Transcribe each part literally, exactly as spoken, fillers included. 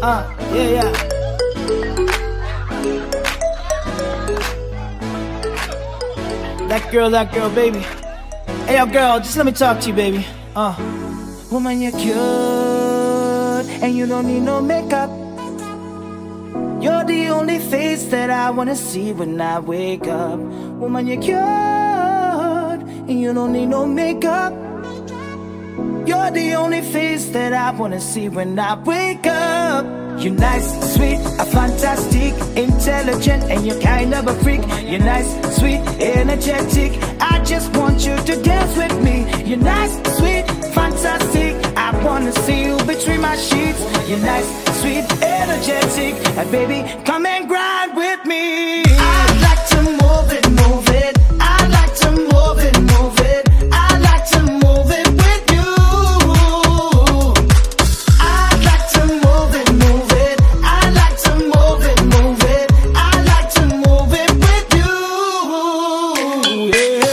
Uh, yeah, yeah. That girl, that girl, baby. Hey, yo, girl, just let me talk to you, baby. Uh, woman, you're cute, and you don't need no makeup. You're the only face that I wanna see when I wake up. Woman, you're cute, and you don't need no makeup. You're the only face that I wanna see when I wake up. You're nice, sweet, a fantastic, intelligent, and you're kind of a freak. You're nice, sweet, energetic. I just want you to dance with me. You're nice, sweet, fantastic. I wanna see you between my sheets. You're nice, sweet, energetic, and baby, come and grind with me. I like to move it, move it. I like to move it, move it. I like to move it with you. I like to move it, move it. I like to move it, move it. I like to move it with you. Yeah.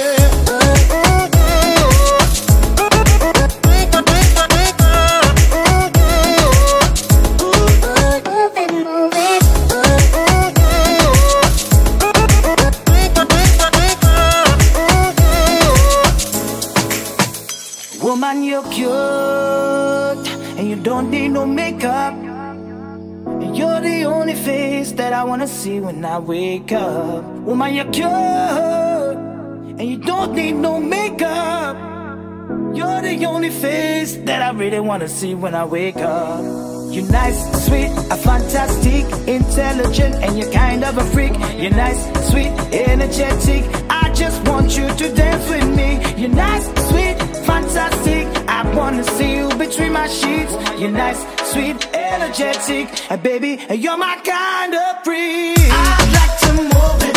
Woman, you're cute, and you don't need no makeup. And you're the only face that I wanna see when I wake up. Woman, you're cute, and you don't need no makeup. You're the only face that I really wanna see when I wake up. You're nice, sweet, a fantastic, intelligent, and you're kind of a freak. You're nice, sweet, energetic. I just want you to dance with me. You're nice, sweet, fantastic. I wanna see you between my sheets. You're nice, sweet, energetic, and baby, you're my kind of freak. I like to move it.